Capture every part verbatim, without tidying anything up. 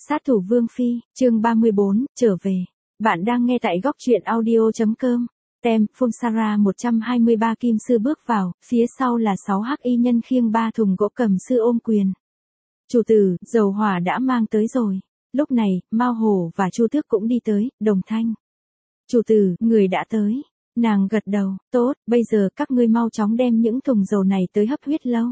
Sát thủ Vương Phi, chương ba mươi bốn, trở về. Bạn đang nghe tại góc truyện audio.com. Tem, Fulsara một trăm hai mươi ba kim sư bước vào, phía sau là sáu hắc y nhân khiêng ba thùng gỗ cầm sư ôm quyền. Chủ tử, dầu hỏa đã mang tới rồi. Lúc này, Mao Hổ và Chu Tước cũng đi tới, đồng thanh. Chủ tử, người đã tới. Nàng gật đầu, tốt, bây giờ các ngươi mau chóng đem những thùng dầu này tới hấp huyết lâu.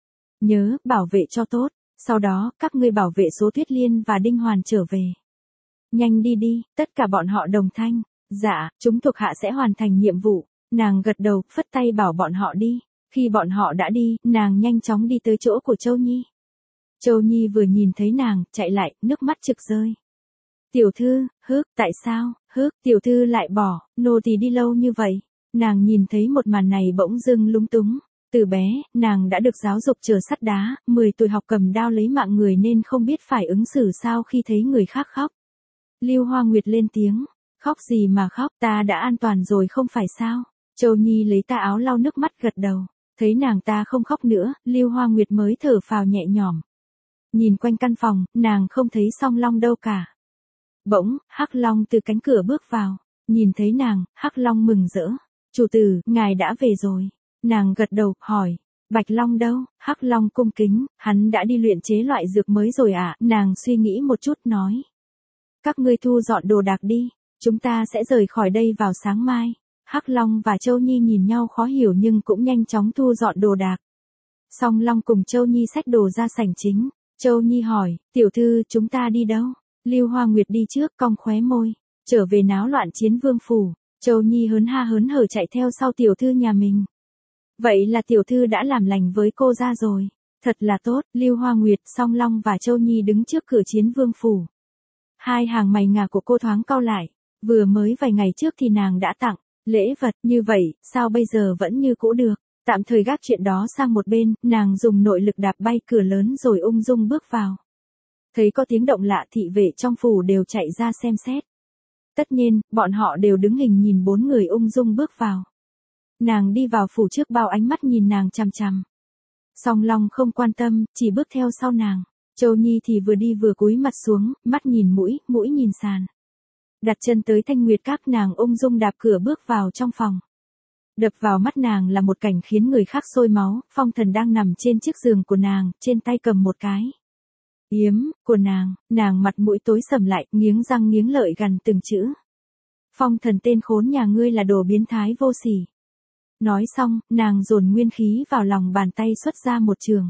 Nhớ, bảo vệ cho tốt. Sau đó, các ngươi bảo vệ số Tuyết Liên và Đinh Hoàn trở về. Nhanh đi đi, tất cả bọn họ đồng thanh. Dạ, chúng thuộc hạ sẽ hoàn thành nhiệm vụ. Nàng gật đầu, phất tay bảo bọn họ đi. Khi bọn họ đã đi, nàng nhanh chóng đi tới chỗ của Châu Nhi. Châu Nhi vừa nhìn thấy nàng, chạy lại, nước mắt trực rơi. Tiểu thư, hức, tại sao, hức, tiểu thư lại bỏ, nô tỳ đi lâu như vậy. Nàng nhìn thấy một màn này bỗng dưng lúng túng. Từ bé, nàng đã được giáo dục chờ sắt đá, mười tuổi học cầm đao lấy mạng người nên không biết phải ứng xử sao khi thấy người khác khóc. Lưu Hoa Nguyệt lên tiếng, khóc gì mà khóc, ta đã an toàn rồi không phải sao. Châu Nhi lấy tà áo lau nước mắt gật đầu, thấy nàng ta không khóc nữa, Lưu Hoa Nguyệt mới thở phào nhẹ nhõm. Nhìn quanh căn phòng, nàng không thấy Song Long đâu cả. Bỗng, Hắc Long từ cánh cửa bước vào, nhìn thấy nàng, Hắc Long mừng rỡ. Chủ tử, ngài đã về rồi. Nàng gật đầu, hỏi, Bạch Long đâu? Hắc Long cung kính, hắn đã đi luyện chế loại dược mới rồi à? Nàng suy nghĩ một chút nói. Các ngươi thu dọn đồ đạc đi, chúng ta sẽ rời khỏi đây vào sáng mai. Hắc Long và Châu Nhi nhìn nhau khó hiểu nhưng cũng nhanh chóng thu dọn đồ đạc. Song Long cùng Châu Nhi xách đồ ra sảnh chính. Châu Nhi hỏi, tiểu thư, chúng ta đi đâu? Lưu Hoa Nguyệt đi trước, cong khóe môi, trở về náo loạn Chiến Vương phủ. Châu Nhi hớn ha hớn hở chạy theo sau tiểu thư nhà mình. Vậy là tiểu thư đã làm lành với cô ra rồi. Thật là tốt, Lưu Hoa Nguyệt, Song Long và Châu Nhi đứng trước cửa Chiến Vương phủ. Hai hàng mày ngà của cô thoáng cau lại, vừa mới vài ngày trước thì nàng đã tặng lễ vật, như vậy, sao bây giờ vẫn như cũ được. Tạm thời gác chuyện đó sang một bên, nàng dùng nội lực đạp bay cửa lớn rồi ung dung bước vào. Thấy có tiếng động lạ, thị vệ trong phủ đều chạy ra xem xét. Tất nhiên, bọn họ đều đứng hình nhìn bốn người ung dung bước vào. Nàng đi vào phủ trước bao ánh mắt nhìn nàng chằm chằm. Song Long không quan tâm, chỉ bước theo sau nàng. Châu Nhi thì vừa đi vừa cúi mặt xuống, mắt nhìn mũi, mũi nhìn sàn. Đặt chân tới Thanh Nguyệt Các, nàng ung dung đạp cửa bước vào trong phòng. Đập vào mắt nàng là một cảnh khiến người khác sôi máu, Phong Thần đang nằm trên chiếc giường của nàng, trên tay cầm một cái yếm của nàng, nàng mặt mũi tối sầm lại, nghiến răng nghiến lợi gằn từng chữ. Phong Thần, tên khốn nhà ngươi là đồ biến thái vô sỉ. Nói xong, nàng dồn nguyên khí vào lòng bàn tay xuất ra một trường.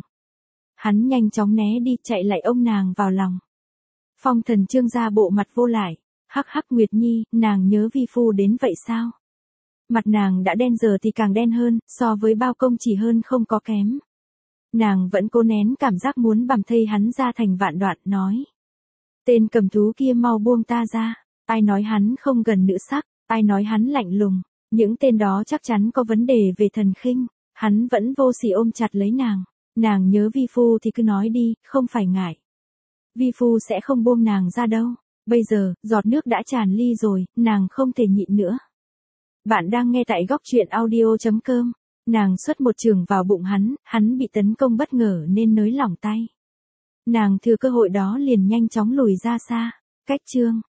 Hắn nhanh chóng né đi, chạy lại ôm nàng vào lòng. Phong Thần trương ra bộ mặt vô lại, hắc hắc Nguyệt Nhi, nàng nhớ vi phu đến vậy sao? Mặt nàng đã đen giờ thì càng đen hơn, so với bao công chỉ hơn không có kém. Nàng vẫn cố nén cảm giác muốn bằm thây hắn ra thành vạn đoạn, nói. Tên cầm thú kia mau buông ta ra, ai nói hắn không gần nữ sắc, ai nói hắn lạnh lùng. Những tên đó chắc chắn có vấn đề về thần khinh, hắn vẫn vô sỉ ôm chặt lấy nàng. Nàng nhớ vi phu thì cứ nói đi, không phải ngại. Vi phu sẽ không buông nàng ra đâu. Bây giờ, giọt nước đã tràn ly rồi, nàng không thể nhịn nữa. Bạn đang nghe tại góc truyện audio.com. Nàng xuất một trường vào bụng hắn, hắn bị tấn công bất ngờ nên nới lỏng tay. Nàng thừa cơ hội đó liền nhanh chóng lùi ra xa. Cách chương.